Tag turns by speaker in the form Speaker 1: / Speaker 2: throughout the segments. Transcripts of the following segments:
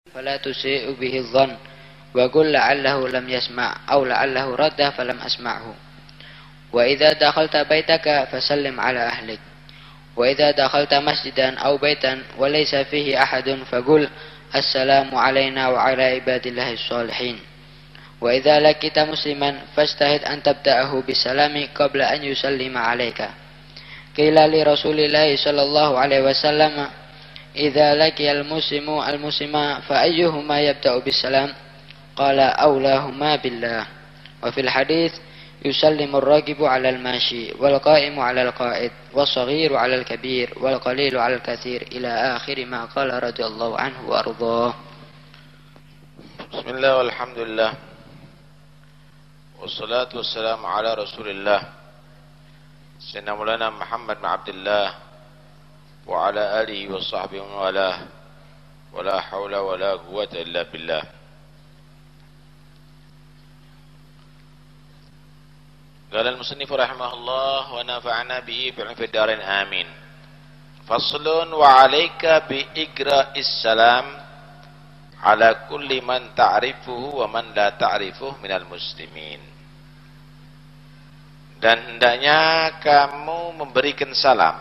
Speaker 1: فلا تسيء به الظن وقل لعله لم يسمع أو لعله رد فلم أسمعه. وإذا دخلت بيتك فسلم على أهلك. وإذا دخلت مسجدا أو بيتا وليس فيه أحد فقل السلام علينا وعلى عباد الله الصالحين. وإذا لقيت مسلما فاجتهد أن تبدأه بالسلام قبل أن يسلم عليك. قيل لرسول الله صلى الله عليه وسلم إذا لقي المسلم فأيهما يبدأ بالسلام؟ قال أولاهما بالله. وفي الحديث يسلم الراكب على الماشي والقائم على القائد والصغير على الكبير والقليل على الكثير إلى آخر ما قال رضي الله عنه وأرضاه.
Speaker 2: بسم الله والحمد لله والصلاة والسلام على رسول الله سيدنا مولانا محمد بن عبد الله وعلى آله وصحبه ومن والاه ولا حول ولا قوة إلا بالله. قال المصنف رحمه الله ونفعنا به في الدارين آمين. فصل وعليك بإقراء السلام على كل من تعرفه ومن لا تعرفه minal muslimin. Dan hendaknya kamu memberikan salam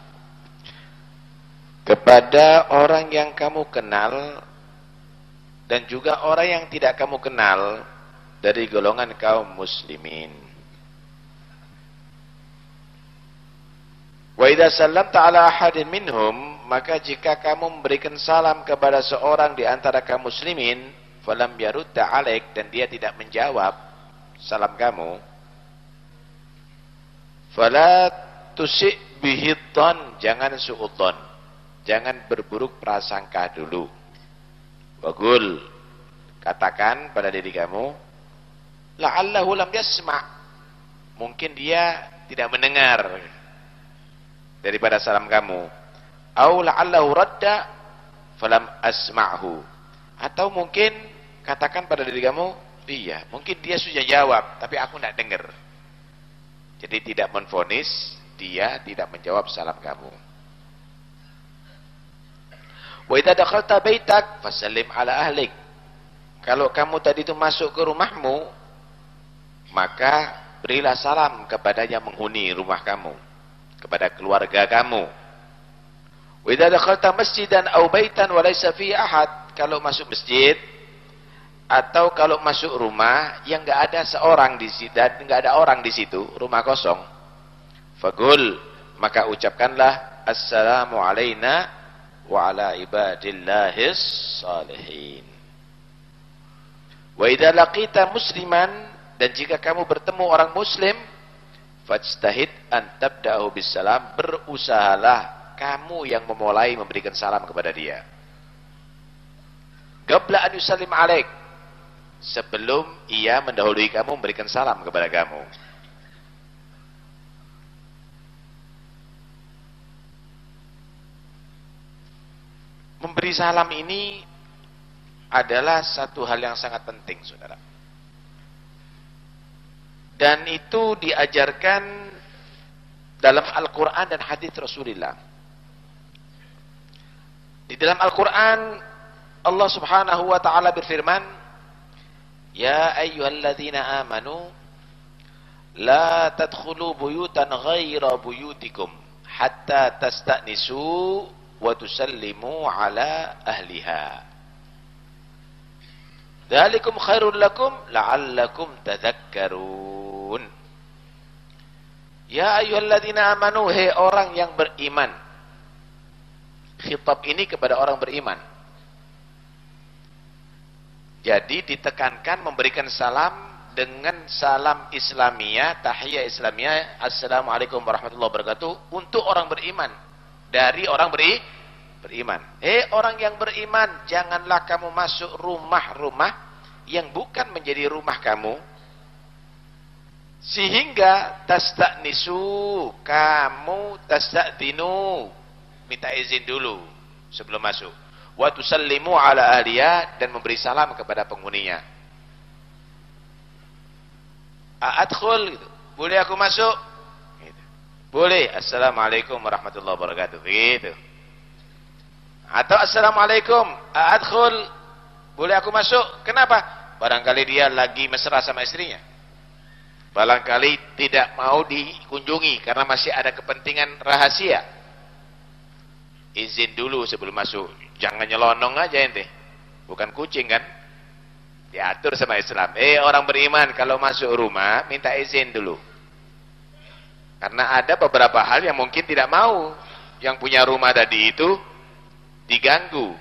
Speaker 2: kepada orang yang kamu kenal dan juga orang yang tidak kamu kenal dari golongan kaum muslimin. Wa idza sallamta ala ahadin minhum, maka jika kamu memberikan salam kepada seorang di antara kaum muslimin, falam yarudda alaik, dan dia tidak menjawab salam kamu, fala tusi' bihi dhann, jangan suudzon, jangan berburuk prasangka dulu. Waqul, katakan pada diri kamu, la'allahu lam yasma', mungkin dia tidak mendengar daripada salam kamu. Au la'allahu radda falam asma'hu, atau mungkin katakan pada diri kamu, iya, mungkin dia sudah jawab tapi aku tidak dengar. Jadi tidak menvonis dia tidak menjawab salam kamu. Wa idza dakhalta baitak fasallim ala ahlik. Kalau kamu tadi itu masuk ke rumahmu, maka berilah salam kepada yang menghuni rumah kamu, kepada keluarga kamu. Wa idza dakhalta masjidan aw baitan wa laysa fihi ahad, kalau masuk masjid atau kalau masuk rumah yang enggak ada seorang di situ dan enggak ada orang di situ, rumah kosong, faqul, maka ucapkanlah assalamu alaina wa ala ibadillahis salihin. Wa idza laqita musliman, dan jika kamu bertemu orang muslim, fajtahid an tabda'u bisalam, berusahalah kamu yang memulai memberikan salam kepada dia. Qabla an yusallim alaik, sebelum ia mendahului kamu memberikan salam kepada kamu. Memberi salam ini adalah satu hal yang sangat penting, saudara. Dan itu diajarkan dalam Al-Quran dan hadis Rasulullah. Di dalam Al-Quran Allah subhanahu wa ta'ala berfirman, Ya ayyuhalladzina amanu la tadkhulu buyutan ghaira buyutikum hatta tasta'nisu wa tusallimu ala ahliha. Dzalikum khairul lakum la'allakum tadhakkarun. Ya ayyuhalladzina amanu, hai orang yang beriman. Khitab ini kepada orang beriman. Jadi ditekankan memberikan salam dengan salam Islamiyah, tahiyah Islamiyah, assalamualaikum warahmatullahi wabarakatuh, untuk orang beriman, dari orang beriman. Orang yang beriman, janganlah kamu masuk rumah-rumah yang bukan menjadi rumah kamu, sehingga tasta'nisu, kamu tasta'dinu, minta izin dulu sebelum masuk. Wa tusallimu ala ahliya, dan memberi salam kepada penghuninya. Adkhul, gitu. Boleh aku masuk? Gitu. Boleh. Assalamualaikum warahmatullahi wabarakatuh. Gitu. Atau assalamualaikum, adkhul, Boleh aku masuk? Kenapa? Barangkali dia lagi mesra sama istrinya. Barangkali tidak mau dikunjungi karena masih ada kepentingan rahasia. Izin dulu sebelum masuk. Jangan nyelonong aja ente. Bukan kucing kan? Diatur sama Islam. Orang beriman kalau masuk rumah minta izin dulu. Karena ada beberapa hal yang mungkin tidak mau yang punya rumah tadi itu diganggu.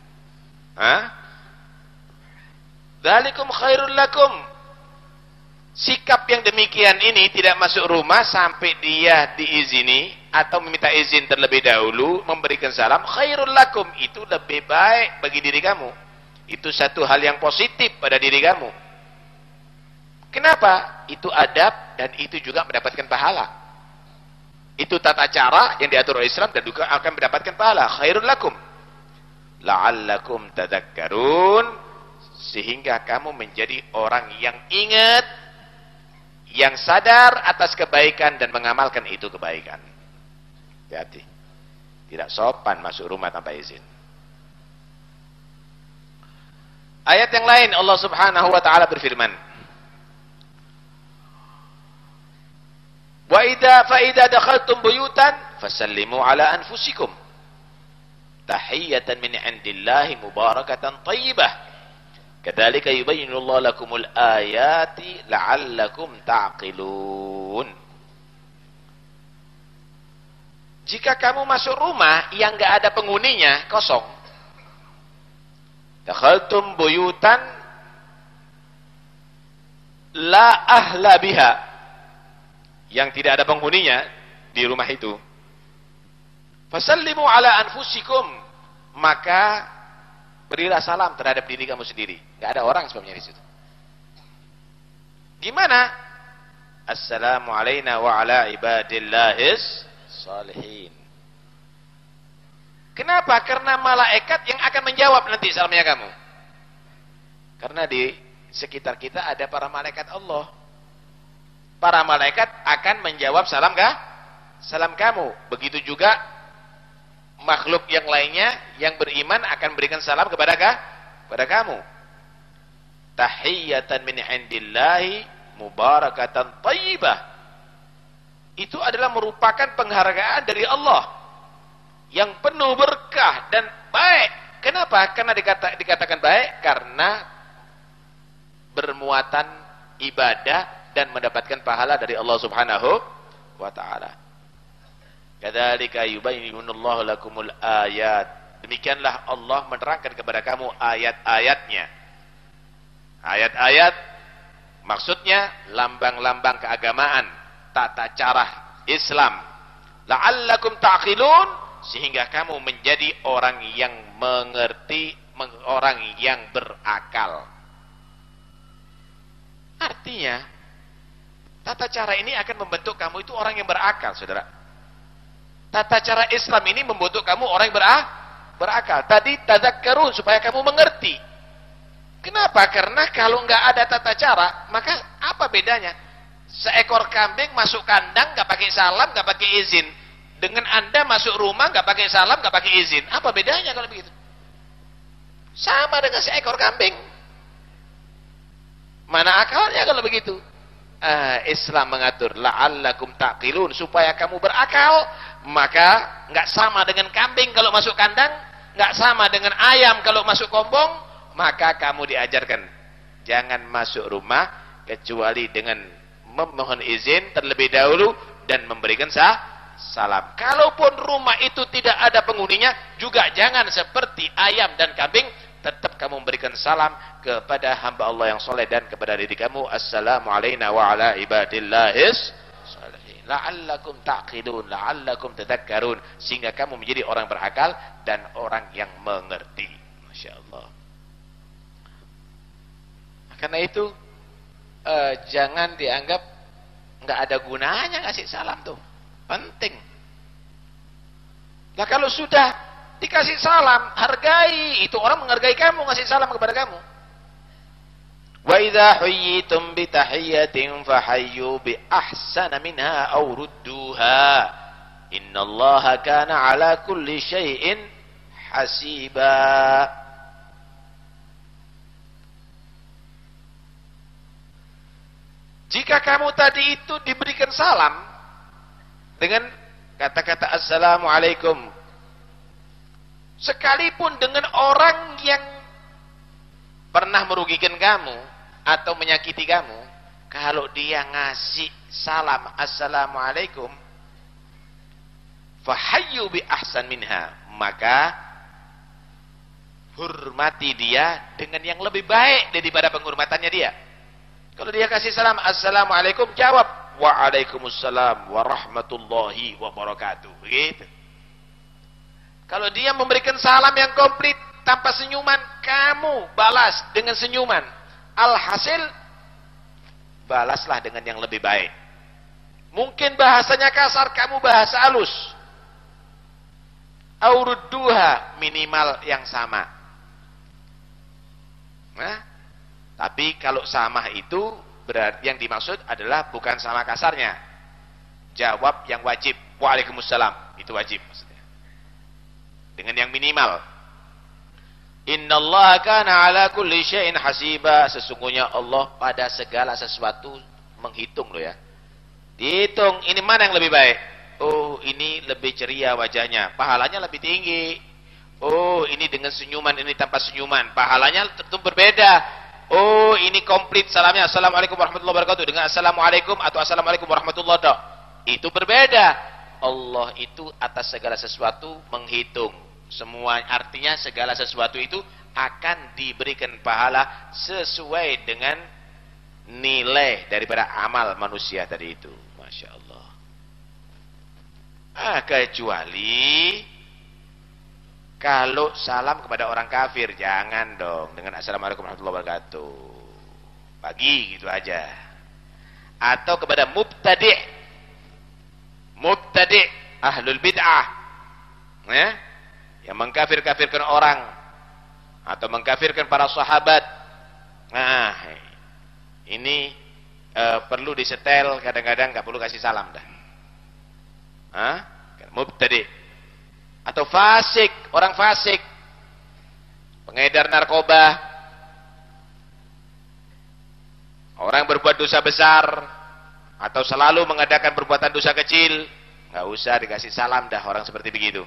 Speaker 2: Dzalikum khairul lakum. Sikap yang demikian ini tidak masuk rumah sampai dia diizini atau meminta izin terlebih dahulu, memberikan salam, khairul lakum, itu lebih baik bagi diri kamu. Itu satu hal yang positif pada diri kamu. Kenapa? Itu adab dan itu juga mendapatkan pahala. Itu tata cara yang diatur oleh Islam dan juga akan mendapatkan pahala. Khairul lakum la'allakum tadakkarun, sehingga kamu menjadi orang yang ingat, yang sadar atas kebaikan dan mengamalkan itu kebaikan. Hati-hati. Tidak sopan masuk rumah tanpa izin. Ayat yang lain Allah Subhanahu wa taala berfirman, wa idza dakhaltum buyutan fasallimu ala anfusikum tahiyatan min indillahi mubarakatan thayyibah kadzalika yubayyinu Allahu lakumul ayati la'allakum ta'qilun. Jika kamu masuk rumah yang enggak ada penghuninya, kosong, dakhaltum buyutan la ahla biha, yang tidak ada penghuninya di rumah itu, fasallimu ala anfusikum, maka berilah salam terhadap diri kamu sendiri. Enggak ada orang sebabnya di situ. Gimana? Assalamu alayna wa ala ibadillahis salihin. Kenapa? Karena malaikat yang akan menjawab nanti salamnya kamu. Karena di sekitar kita ada para malaikat Allah. Para malaikat akan menjawab salam kamu. Begitu juga makhluk yang lainnya yang beriman akan berikan salam kepada kamu. Tahiyatan min indillahi mubarakatan thayyibah. Itu adalah merupakan penghargaan dari Allah yang penuh berkah dan baik. Kenapa? Karena dikatakan baik karena bermuatan ibadah dan mendapatkan pahala dari Allah Subhanahu wa taala. Kadzalika yubayyinullahu lakumul ayat. Demikianlah Allah menerangkan kepada kamu ayat-ayatnya. Ayat-ayat maksudnya lambang-lambang keagamaan, tata cara Islam. La'allakum ta'qilun, sehingga kamu menjadi orang yang mengerti, orang yang berakal. Artinya tata cara ini akan membentuk kamu itu orang yang berakal, saudara. Tata cara Islam ini membentuk kamu orang yang berakal. Tadi tadzakkarun, supaya kamu mengerti. Kenapa? Karena kalau nggak ada tata cara, maka apa bedanya? Seekor kambing masuk kandang nggak pakai salam, nggak pakai izin. Dengan Anda masuk rumah nggak pakai salam, nggak pakai izin. Apa bedanya kalau begitu? Sama dengan seekor kambing. Mana akalnya kalau begitu? Islam mengatur la'allakum ta'qilun, supaya kamu berakal. Maka nggak sama dengan kambing kalau masuk kandang, nggak sama dengan ayam kalau masuk kombong. Maka kamu diajarkan jangan masuk rumah kecuali dengan memohon izin terlebih dahulu dan memberikan salam. Kalaupun rumah itu tidak ada penghuninya, juga jangan seperti ayam dan kambing, tetap kamu memberikan salam kepada hamba Allah yang soleh dan kepada diri kamu. Assalamu alayna wa ala ibadillahis salihin. La'allakum ta'qilun, la'allakum tadakkarun, sehingga kamu menjadi orang berakal dan orang yang mengerti. Masya Allah. Karena itu jangan dianggap nggak ada gunanya ngasih salam tuh. Penting. Nah kalau sudah dikasih salam, hargai. Itu orang menghargai kamu, ngasih salam kepada kamu. Wa idza huyyitum bi tahiyyatin fahayyu bi ahsana minha aw rudduha. Innallaha kana ala kulli syai'in hasiba. Jika kamu tadi itu diberikan salam dengan kata-kata assalamualaikum, sekalipun dengan orang yang pernah merugikan kamu atau menyakiti kamu, kalau dia ngasih salam assalamualaikum, fahayyu bi ahsan minha, maka hormati dia dengan yang lebih baik daripada penghormatannya dia. Kalau dia kasih salam assalamualaikum, jawab waalaikumsalam warahmatullahi wabarakatuh. Begitu. Kalau dia memberikan salam yang komplit tanpa senyuman, kamu balas dengan senyuman. Alhasil balaslah dengan yang lebih baik. Mungkin bahasanya kasar, kamu bahasa halus. Aurudduha, minimal yang sama. Nah, tapi kalau sama itu berarti yang dimaksud adalah bukan sama kasarnya. Jawab yang wajib, waalaikumsalam, itu wajib maksudnya. Dengan yang minimal. Innallaha kana ala kulli syai'in hasiba, sesungguhnya Allah pada segala sesuatu menghitung loh ya. Dihitung, ini mana yang lebih baik? Oh, ini lebih ceria wajahnya, pahalanya lebih tinggi. Oh, ini dengan senyuman, ini tanpa senyuman, pahalanya tentu berbeda. Oh, ini komplit salamnya assalamualaikum warahmatullahi wabarakatuh dengan assalamualaikum atau assalamualaikum warahmatullahi wabarakatuh, itu berbeda. Allah itu atas segala sesuatu menghitung semua, artinya segala sesuatu itu akan diberikan pahala sesuai dengan nilai daripada amal manusia tadi itu. Masya Allah. Kecuali kalau salam kepada orang kafir, jangan dong dengan assalamualaikum warahmatullahi wabarakatuh, pagi gitu aja. Atau kepada mubtadi' ahlul bid'ah, ya, yang mengkafir-kafirkan orang atau mengkafirkan para sahabat. Nah, ini perlu disetel, kadang-kadang nggak perlu kasih salam dah. Mubtadi'. Atau fasik, orang fasik, pengedar narkoba, orang berbuat dosa besar, atau selalu mengadakan perbuatan dosa kecil, nggak usah dikasih salam dah orang seperti begitu.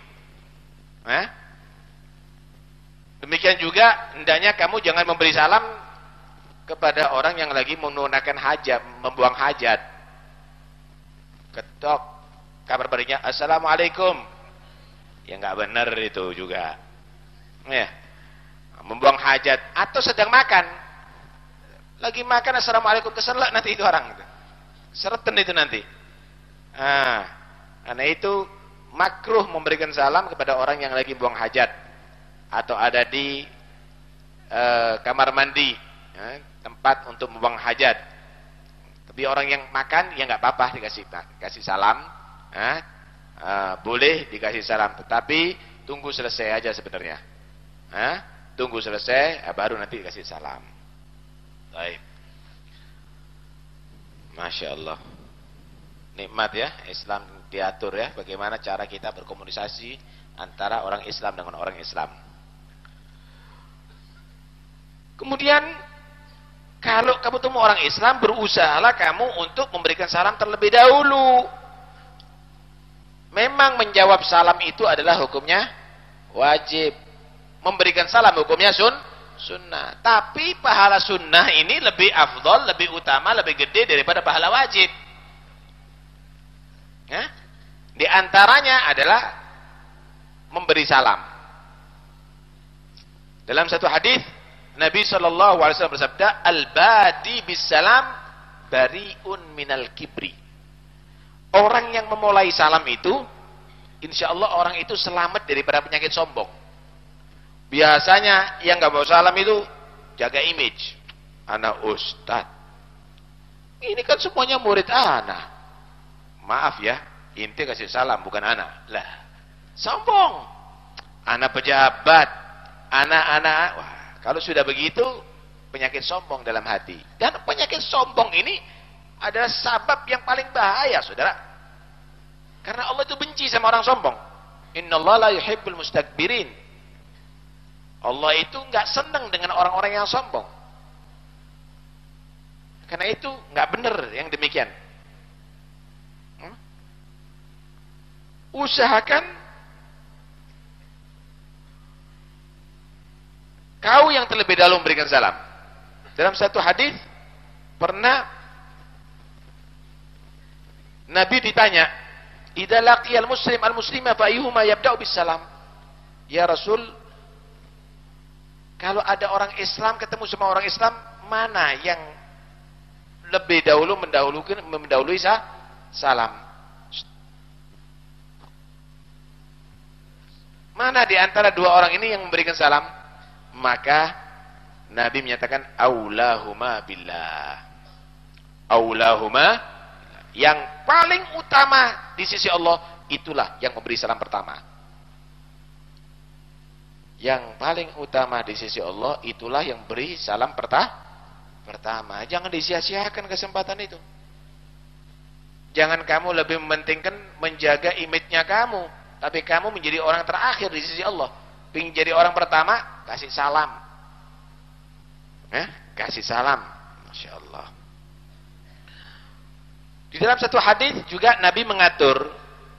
Speaker 2: Demikian juga hendaknya kamu jangan memberi salam kepada orang yang lagi menunaikan hajat, membuang hajat. Ketok, kabar baiknya assalamualaikum. Ya nggak benar itu juga. Ya. Membuang hajat atau sedang makan. Lagi makan assalamualaikum, keselak nanti itu orang itu. Sereten itu nanti. Karena itu makruh memberikan salam kepada orang yang lagi buang hajat atau ada di kamar mandi, ya, tempat untuk membuang hajat. Tapi orang yang makan ya nggak apa-apa dikasih salam. Boleh dikasih salam, tetapi tunggu selesai aja sebenarnya. Tunggu selesai baru nanti dikasih salam. Baik. Masya Allah. Nikmat ya Islam diatur ya, bagaimana cara kita berkomunikasi antara orang Islam dengan orang Islam. Kemudian kalau kamu temu orang Islam, berusahalah kamu untuk memberikan salam terlebih dahulu. Memang menjawab salam itu adalah hukumnya wajib. Memberikan salam hukumnya sunnah. Tapi pahala sunnah ini lebih afdol, lebih utama, lebih gede daripada pahala wajib. Ya? Di antaranya adalah memberi salam. Dalam satu hadis Nabi SAW bersabda, al-badi bis salam bari'un minal kibri. Orang yang memulai salam itu, insya Allah orang itu selamat daripada penyakit sombong. Biasanya yang nggak mau salam itu jaga image. Ana ustad. Ini kan semuanya murid ana. Maaf ya, inti kasih salam bukan ana. Lah, sombong. Ana pejabat. Ana. Wah, kalau sudah begitu penyakit sombong dalam hati. Dan penyakit sombong ini adalah sabab yang paling bahaya, saudara. Karena Allah itu benci sama orang sombong. Innallaha la yuhibbul mustakbirin. Allah itu enggak senang dengan orang-orang yang sombong. Karena itu nggak benar yang demikian. Usahakan kau yang terlebih dahulu memberikan salam. Dalam satu hadis pernah Nabi ditanya, "Idza laqiyal muslim al-muslima fa ayyuhuma yabda'u bis salam?" Ya Rasul, kalau ada orang Islam ketemu sama orang Islam, mana yang lebih dahulu mendahului salam? Mana di antara dua orang ini yang memberikan salam? Maka Nabi menyatakan aulahuma billah. Aulahuma, yang paling utama di sisi Allah itulah yang memberi salam pertama. Yang paling utama di sisi Allah itulah yang beri salam pertama. Jangan disia-siakan kesempatan itu. Jangan kamu lebih mementingkan menjaga image-nya kamu, tapi kamu menjadi orang terakhir di sisi Allah. Ingin jadi orang pertama, kasih salam. Kasih salam. Masya Allah. Di dalam satu hadis juga Nabi mengatur,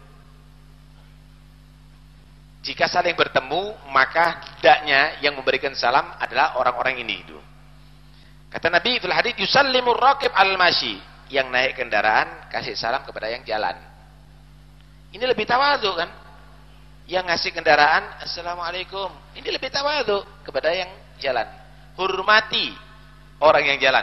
Speaker 2: jika saling bertemu, maka hendaknya yang memberikan salam adalah orang-orang ini. Kata Nabi fil hadis, yusallimur raqib al-mashi, yang naik kendaraan kasih salam kepada yang jalan. Ini lebih tawadhu kan? Yang ngasih kendaraan, assalamualaikum, ini lebih tawadhu kepada yang jalan. Hormati orang yang jalan.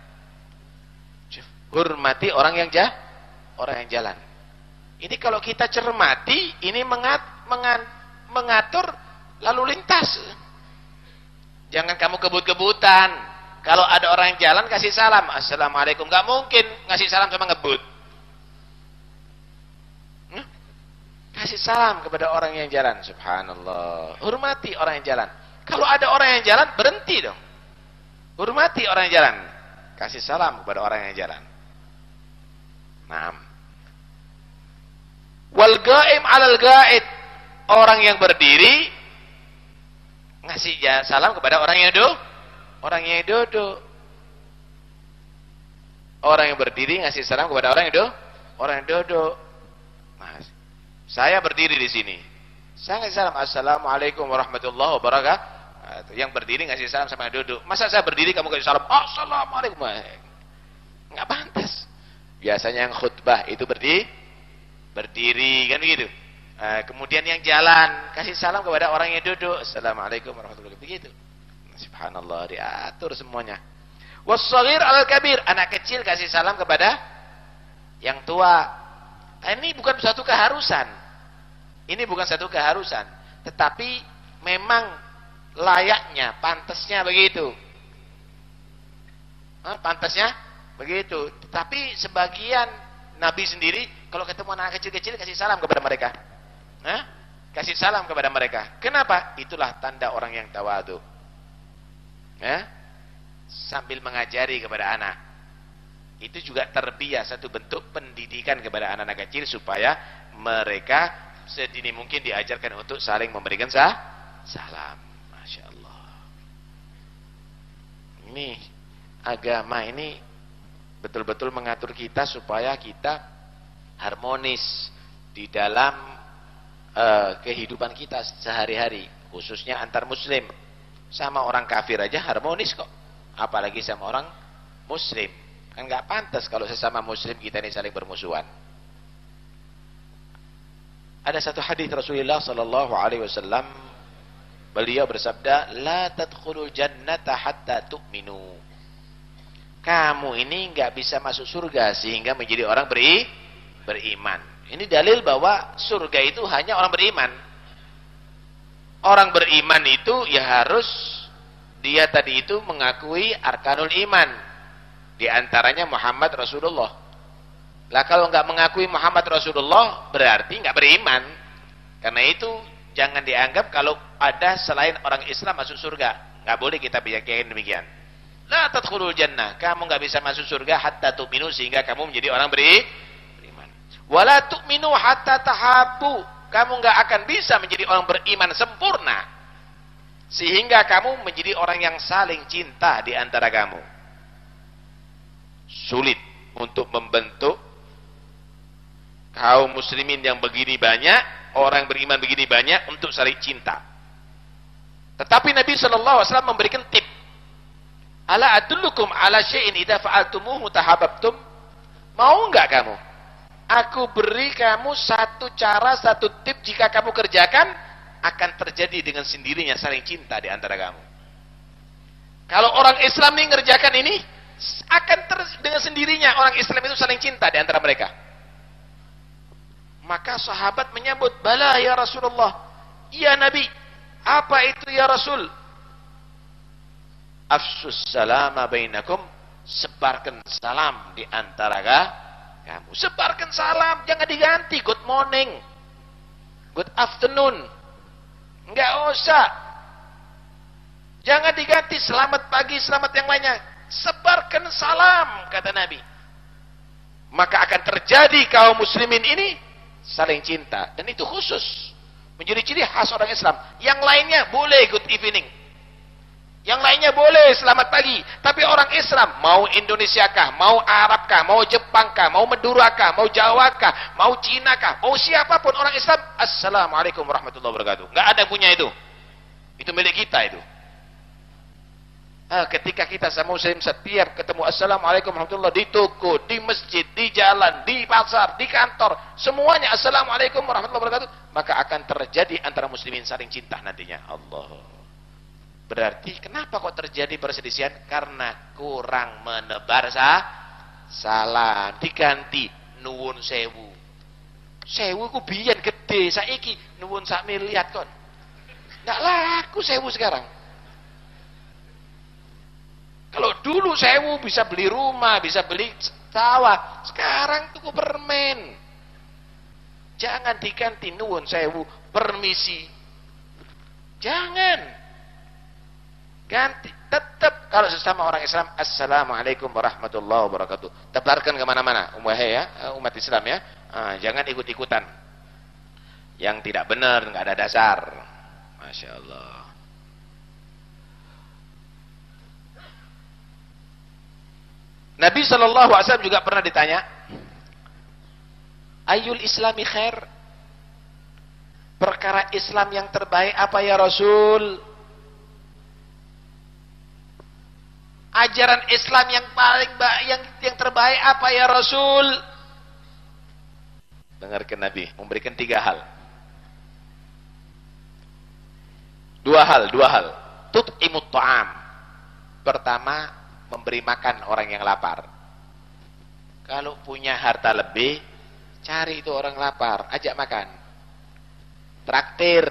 Speaker 2: Hormati orang yang jalan. Ini kalau kita cermati, ini mengatur lalu lintas. Jangan kamu kebut-kebutan. Kalau ada orang yang jalan kasih salam, assalamualaikum. Gak mungkin ngasih salam sama ngebut. Kasih salam kepada orang yang jalan. Subhanallah. Hormati orang yang jalan. Kalau ada orang yang jalan, berhenti dong. Hormati orang yang jalan. Kasih salam kepada orang yang jalan. Naam. Wal ghaim 'alal ghaid. Orang yang berdiri ngasih salam kepada orang yang duduk. Orang yang berdiri ngasih salam kepada orang yang duduk. Saya berdiri di sini. Saya ngasih salam, assalamualaikum warahmatullahi wabarakatuh. Yang berdiri ngasih salam sama yang duduk. Masa saya berdiri kamu ngasih salam, assalamualaikum? Nggak pantas. Biasanya yang khutbah itu berdiri kan begitu. Kemudian yang jalan kasih salam kepada orang yang duduk, assalamualaikum warahmatullahi wabarakatuh. Begitu. Subhanallah, diatur semuanya. Was-shaghir 'alal kabir, anak kecil kasih salam kepada yang tua. Ini bukan suatu keharusan. Tetapi memang layaknya, pantasnya begitu. Tetapi sebagian Nabi sendiri kalau ketemu anak kecil-kecil kasih salam kepada mereka. Kasih salam kepada mereka. Kenapa? Itulah tanda orang yang tawadhu. Sambil mengajari kepada anak. Itu juga tarbiyah, satu bentuk pendidikan kepada anak-anak kecil supaya mereka sedini mungkin diajarkan untuk saling memberikan salam. Masya Allah. Ini agama ini betul-betul mengatur kita supaya kita harmonis di dalam kehidupan kita sehari-hari, khususnya antar muslim. Sama orang kafir aja harmonis kok, apalagi sama orang muslim. Kan nggak pantas kalau sesama muslim kita ini saling bermusuhan. Ada satu hadis Rasulullah sallallahu alaihi wasallam, beliau bersabda, "La tadkhulul jannata hatta tu'minu." Kamu ini nggak bisa masuk surga sehingga menjadi orang beriman. Ini dalil bahwa surga itu hanya orang beriman. Orang beriman itu ya harus dia tadi itu mengakui arkanul iman. Di antaranya Muhammad Rasulullah. Lah kalau nggak mengakui Muhammad Rasulullah berarti nggak beriman. Karena itu jangan dianggap kalau ada selain orang Islam masuk surga. Nggak boleh kita yakin demikian. La tadkhulul jannah. Kamu nggak bisa masuk surga hatta tu'minu, sehingga kamu menjadi orang beriman. Wala tu'minu hatta tahabbu. Kamu nggak akan bisa menjadi orang beriman sempurna sehingga kamu menjadi orang yang saling cinta di antara kamu. Sulit untuk membentuk kaum muslimin yang begini banyak, orang beriman begini banyak untuk saling cinta. Tetapi Nabi sallallahu alaihi wasallam memberikan tip. Ala adullukum ala syai'in idza fa'altumuhu tahabbtum? Mau enggak kamu? Aku beri kamu satu cara, satu tip, jika kamu kerjakan akan terjadi dengan sendirinya saling cinta di antara kamu. Kalau orang Islam ini ngerjakan ini, akan dengan sendirinya orang Islam itu saling cinta di antara mereka. Maka sahabat menyambut, "Bala ya Rasulullah." "Iya Nabi." "Apa itu ya Rasul?" "Afsus salama bainakum." Sebarkan salam di antara kamu. Sebarkan salam, jangan diganti good morning, good afternoon. Enggak usah. Jangan diganti selamat pagi, selamat yang lainnya. Sebarkan salam, kata Nabi. Maka akan terjadi kaum muslimin ini saling cinta. Dan itu khusus. Menjadi ciri khas orang Islam. Yang lainnya boleh good evening. Yang lainnya boleh selamat pagi. Tapi orang Islam, mau Indonesia kah, mau Arab kah, mau Jepang kah, mau Madura kah, mau Jawa kah, mau Cina kah, mau siapapun orang Islam, Assalamualaikum warahmatullahi wabarakatuh. Nggak ada yang punya itu. Itu milik kita itu. Ketika kita sama muslim setiap ketemu Assalamualaikum warahmatullahi wabarakatuh, di toko, di masjid, di jalan, di pasar, di kantor, semuanya Assalamualaikum warahmatullahi wabarakatuh, maka akan terjadi antara muslimin saling cinta nantinya. Allah. Berarti kenapa kok terjadi perselisihan? Karena kurang menebar salam. Diganti nuwun sewu. Sewu ku biyen gede, saiki nuwun sak miliar kon. Nggak laku sewu sekarang. Kalau dulu sewu bisa beli rumah, bisa beli sawah, sekarang tuku permen. Jangan diganti nuwun sewu, permisi. Jangan. Ganti, tetap kalau sesama orang Islam, Assalamualaikum warahmatullahi wabarakatuh. Tebarkan kemana-mana, umat Islam ya. Jangan ikut-ikutan. Yang tidak benar, nggak ada dasar. Masya Allah. Nabi Shallallahu Alaihi Wasallam juga pernah ditanya, Ayul Islami khair? Perkara Islam yang terbaik apa ya Rasul? Ajaran Islam yang paling yang terbaik apa ya Rasul? Dengarkan Nabi memberikan 3 hal. Dua hal. Tut'imut ta'am. Pertama, memberi makan orang yang lapar. Kalau punya harta lebih, cari itu orang lapar, ajak makan. Traktir.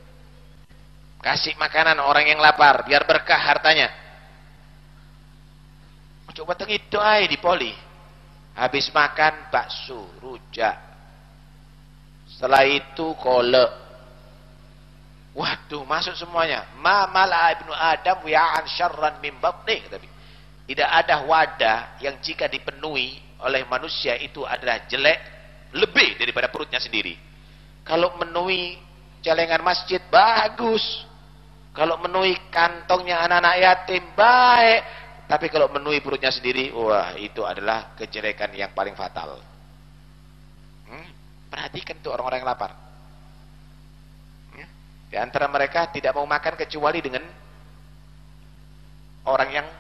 Speaker 2: Kasih makanan orang yang lapar biar berkah hartanya. Coba tengit doai di poli. Habis makan bakso, rujak. Setelah itu kolak. Waduh, masuk semuanya. Ma mala ibnu Adam ya'an syarran min batnih. Tidak ada wadah yang jika dipenuhi oleh manusia itu adalah jelek lebih daripada perutnya sendiri. Kalau menuhi celengan masjid bagus. Kalau menuhi kantongnya anak-anak yatim baik. Tapi kalau menuhi perutnya sendiri, wah itu adalah kejelekan yang paling fatal. Perhatikan tuh orang-orang yang lapar. Di antara mereka tidak mau makan kecuali dengan orang yang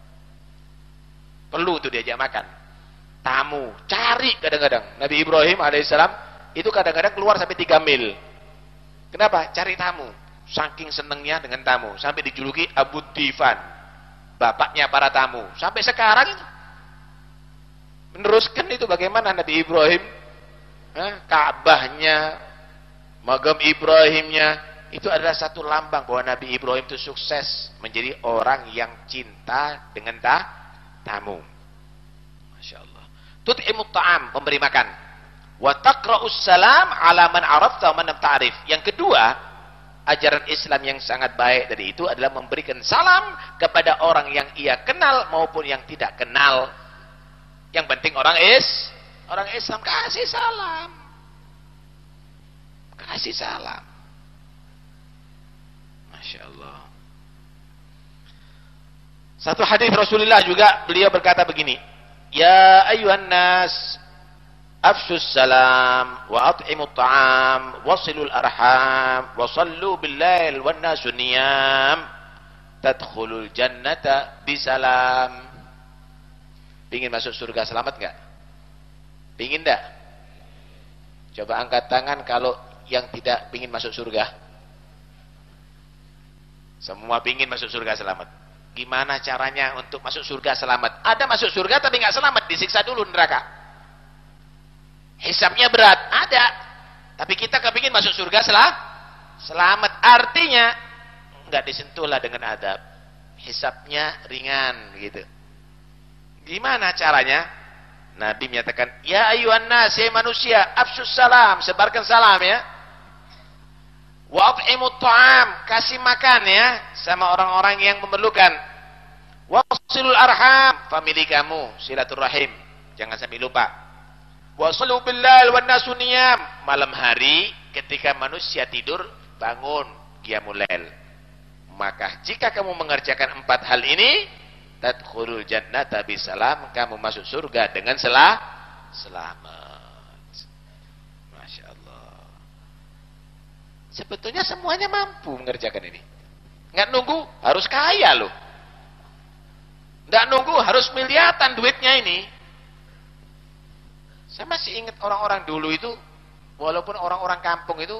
Speaker 2: perlu tuh diajak makan. Tamu, cari kadang-kadang. Nabi Ibrahim alaihissalam itu kadang-kadang keluar sampai 3 mil. Kenapa? Cari tamu. Saking senengnya dengan tamu, sampai dijuluki Abu Difan. Bapaknya para tamu. Sampai sekarang itu meneruskan itu bagaimana Nabi Ibrahim, Ka'bahnya, Magam Ibrahimnya, itu adalah satu lambang bahwa Nabi Ibrahim itu sukses menjadi orang yang cinta dengan tamu. Masya Allah. Tut'imut ta'am, memberi makan. Wa taqra'us salam ala man arafta wa man lam ta'rif. Yang kedua, ajaran Islam yang sangat baik dari itu adalah memberikan salam kepada orang yang ia kenal maupun yang tidak kenal. Yang penting orang Islam kasih salam. Kasih salam. Masya Allah. Satu hadis Rasulullah juga beliau berkata begini, Ya ayuhan nas, afshus salam wa at'imut ta'am wasilul arham wa sallu bil lail wan nasu niyam tadkhulul jannata bisalam. Pingin masuk surga selamat enggak? Pingin enggak? Coba angkat tangan kalau yang tidak pingin masuk surga. Semua pingin masuk surga selamat. Gimana caranya untuk masuk surga selamat? Ada masuk surga tapi nggak selamat, disiksa dulu neraka. Hisabnya berat, ada. Tapi kita kepingin masuk surga selamat. Artinya nggak disentuhlah dengan adab. Hisabnya ringan gitu. Gimana caranya? Nabi menyatakan, ya ayuhan nas, ya manusia, afsus salam, sebarkan salam ya. Wa at'imut ta'am, kasih makan ya sama orang-orang yang memerlukan. Wasilul arham, famili kamu, silaturahim, jangan sampai lupa. Wasallu bil lail wan nasu niyam, malam hari ketika manusia tidur bangun qiyamul lail. Maka jika kamu mengerjakan 4 hal ini, tadkhulul jannata bisalam, kamu masuk surga dengan selamat. Masya Allah. Sebetulnya semuanya mampu mengerjakan ini. Nggak nunggu harus kaya loh. Nggak nunggu harus miliaran duitnya ini. Saya masih ingat orang-orang dulu itu, walaupun orang-orang kampung itu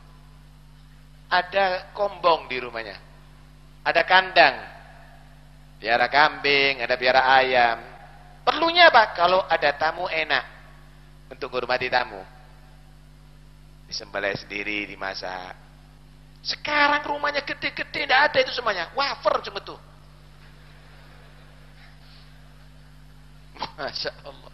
Speaker 2: ada kombong di rumahnya, ada kandang, piara kambing, ada piara ayam. Perlunya apa? Kalau ada tamu enak untuk menghormati tamu. Disembelih sendiri, dimasak. Sekarang rumahnya gede-gede, tidak ada itu semuanya. Wafer cuma tuh. Masya Allah.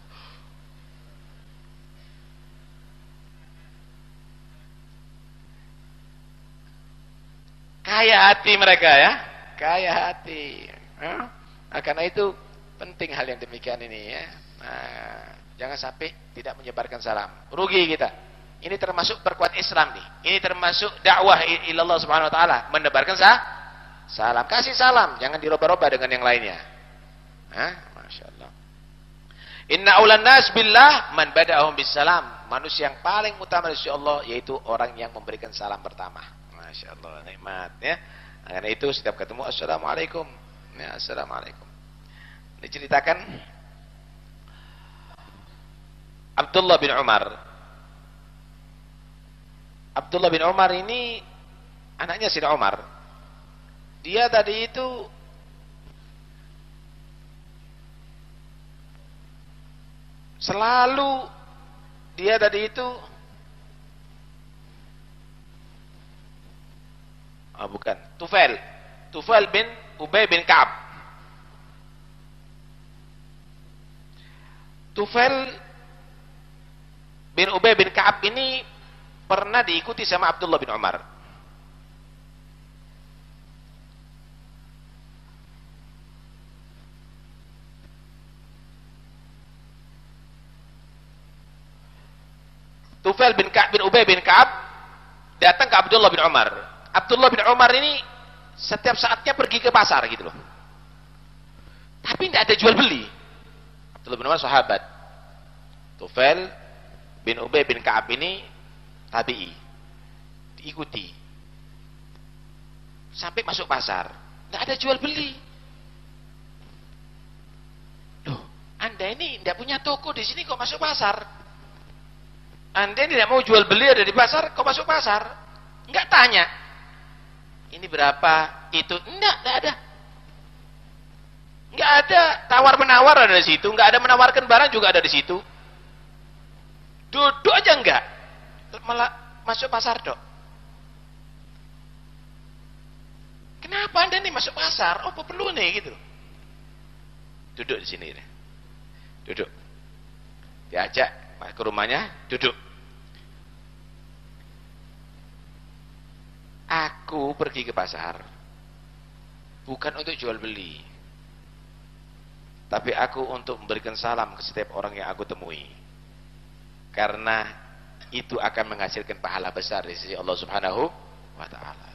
Speaker 2: Kaya hati mereka ya. Kaya hati. Karena itu penting hal yang demikian ini ya. Nah, jangan sampai tidak menyebarkan salam. Rugi kita. Ini termasuk perkuat Islam nih. Ini termasuk dakwah ilallah subhanahu wa ta'ala. Menebarkan salam. Kasih salam. Jangan dirubah-rubah dengan yang lainnya. Masya Allah. Inna awlan nas billah man bada'ahum bis salam. Manusia yang paling utama dari Allah yaitu orang yang memberikan salam pertama. Masya Allah. Nikmat ya. Karena itu setiap ketemu assalamualaikum. Ya, assalamualaikum. Diceritakan Abdullah bin Umar. Abdullah bin Umar ini anaknya Sayyidina Umar. Dia tadi itu selalu bukan Tufail bin Ubay bin Ka'ab. Tufail bin Ubay bin Ka'ab ini pernah diikuti sama Abdullah bin Umar. Tufail bin Ka'ab bin Ubay bin Ka'ab datang ke Abdullah bin Umar. Abdullah bin Umar ini setiap saatnya pergi ke pasar gitu loh. Tapi tidak ada jual beli. Abdullah bin Umar sahabat. Tufail bin Ubay bin Ka'ab ini tabi'i, diikuti sampai masuk pasar, tidak ada jual beli. Loh, Anda ini tidak punya toko di sini kok masuk pasar? Anda tidak mau jual beli ada di pasar, kok masuk pasar? Enggak tanya, ini berapa? Itu enggak ada. Enggak ada tawar menawar ada di situ, enggak ada menawarkan barang juga ada di situ. Duduk aja enggak. Malah masuk pasar dok. Kenapa Anda nih masuk pasar? Oh, apa perlu nih gitu. Duduk di sini deh. Duduk. Diajak ke rumahnya, duduk. Aku pergi ke pasar bukan untuk jual beli. Tapi aku untuk memberikan salam ke setiap orang yang aku temui. Karena itu akan menghasilkan pahala besar di sisi Allah Subhanahu wa ta'ala.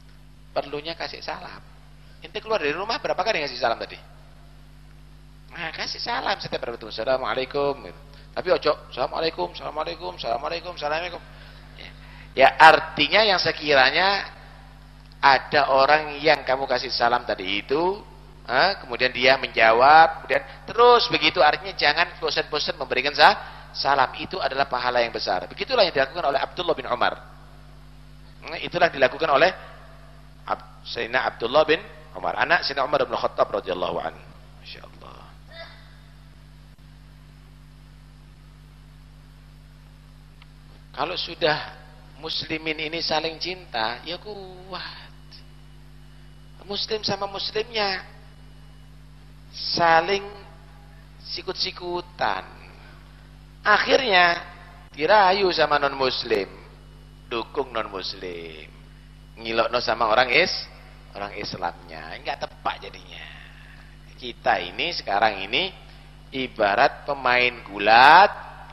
Speaker 2: Perlunya kasih salam. Ente keluar dari rumah berapa kali ngasih salam tadi? Nah, kasih salam setiap bertemu. Assalamualaikum. Gitu. Tapi ojo, assalamualaikum, assalamualaikum, assalamualaikum, assalamualaikum. Ya artinya yang sekiranya ada orang yang kamu kasih salam tadi itu, kemudian dia menjawab, kemudian terus begitu, artinya jangan bosan-bosan memberikan salam. Itu adalah pahala yang besar. Begitulah yang dilakukan oleh Abdullah bin Umar. Itulah yang dilakukan oleh Sayyidina Abdullah bin Umar, anak Sayyidina Umar bin Khattab radhiyallahu anhu. Masyaallah. Kalau sudah muslimin ini saling cinta, ya kuat. Muslim sama muslimnya saling sikut-sikutan. Akhirnya dirayu sama non muslim, dukung non muslim, ngilokno sama orang Islamnya, enggak tepat jadinya. Kita ini sekarang ini ibarat pemain gulat,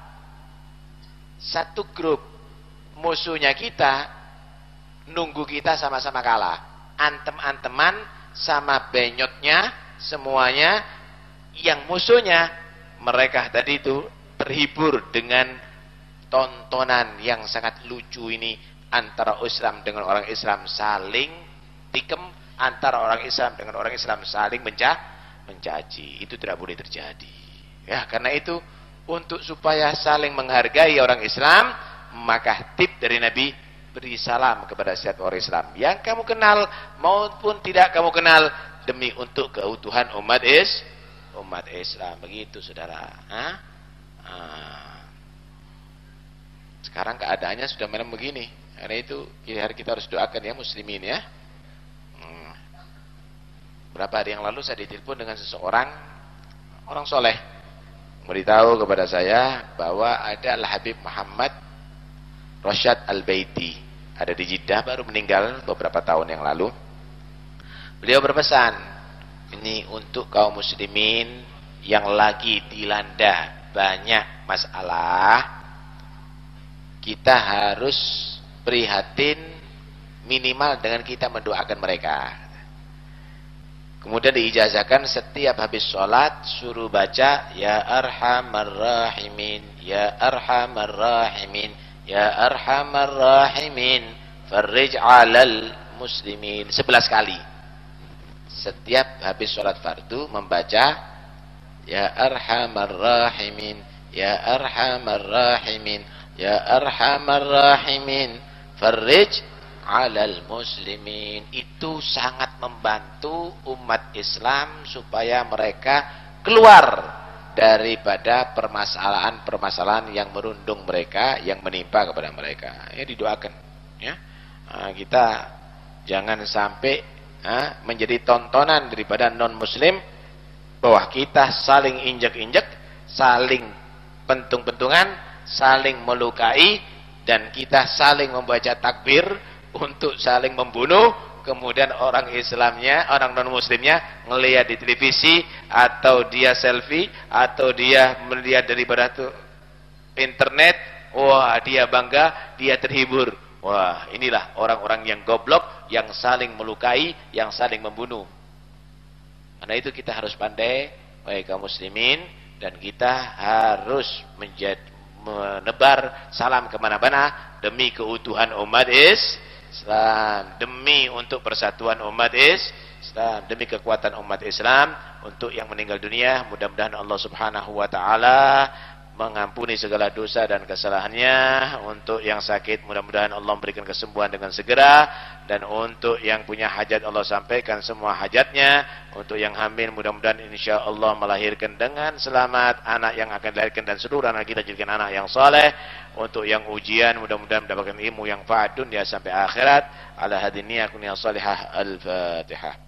Speaker 2: satu grup, musuhnya kita nunggu kita sama-sama kalah, antem-anteman sama benyotnya semuanya. Yang musuhnya mereka tadi itu terhibur dengan tontonan yang sangat lucu ini, antara Islam dengan orang Islam saling tikem, antara orang Islam dengan orang Islam saling mencaci. Itu tidak boleh terjadi. Ya, karena itu untuk supaya saling menghargai orang Islam, maka tip dari Nabi, beri salam kepada setiap orang Islam yang kamu kenal maupun tidak kamu kenal, demi untuk keutuhan umat Islam. Begitu saudara. Sekarang keadaannya sudah memang begini. Karena itu kita harus doakan ya muslimin ya. Berapa hari yang lalu saya ditelepon dengan seseorang, orang soleh, memberitahu kepada saya bahwa ada Al-Habib Muhammad Rashad Al-Baiti, ada di Jeddah, baru meninggal beberapa tahun yang lalu. Beliau berpesan, ini untuk kaum muslimin yang lagi dilanda banyak masalah, kita harus prihatin minimal dengan kita mendoakan mereka. Kemudian diijazahkan setiap habis sholat suruh baca ya arhamar rahimin, ya arhamar rahimin, ya arhamar rahimin, farrij alal muslimin 11 kali. Setiap habis sholat fardu membaca ya arhamar rahimin, ya arhamar rahimin, ya arhamar rahimin, farrij alal muslimin. Itu sangat membantu umat Islam supaya mereka keluar daripada permasalahan-permasalahan yang merundung mereka, yang menimpa kepada mereka. Ya, didoakan ya. Kita jangan sampai menjadi tontonan daripada non muslim, bahwa kita saling injek-injek, saling pentung-pentungan, saling melukai, dan kita saling membaca takbir untuk saling membunuh. Kemudian orang Islamnya, orang non muslimnya ngelihat di televisi, atau dia selfie, atau dia melihat daripada internet, wah dia bangga, dia terhibur. Wah, inilah orang-orang yang goblok, yang saling melukai, yang saling membunuh. Karena itu kita harus pandai, baik kaum muslimin, dan kita harus menebar salam kemana-mana demi keutuhan umat Islam, demi untuk persatuan umat Islam, demi kekuatan umat Islam. Untuk yang meninggal dunia, mudah-mudahan Allah Subhanahu wa taala mengampuni segala dosa dan kesalahannya. Untuk yang sakit, mudah-mudahan Allah memberikan kesembuhan dengan segera. Dan untuk yang punya hajat, Allah sampaikan semua hajatnya. Untuk yang hamil, mudah-mudahan insya Allah melahirkan dengan selamat anak yang akan dilahirkan, dan seluruh anak kita jadikan anak yang saleh. Untuk yang ujian, mudah-mudahan mendapatkan ilmu yang fa'ad dunia sampai akhirat. Ala hadiniya kunia salihah. Al-Fatihah.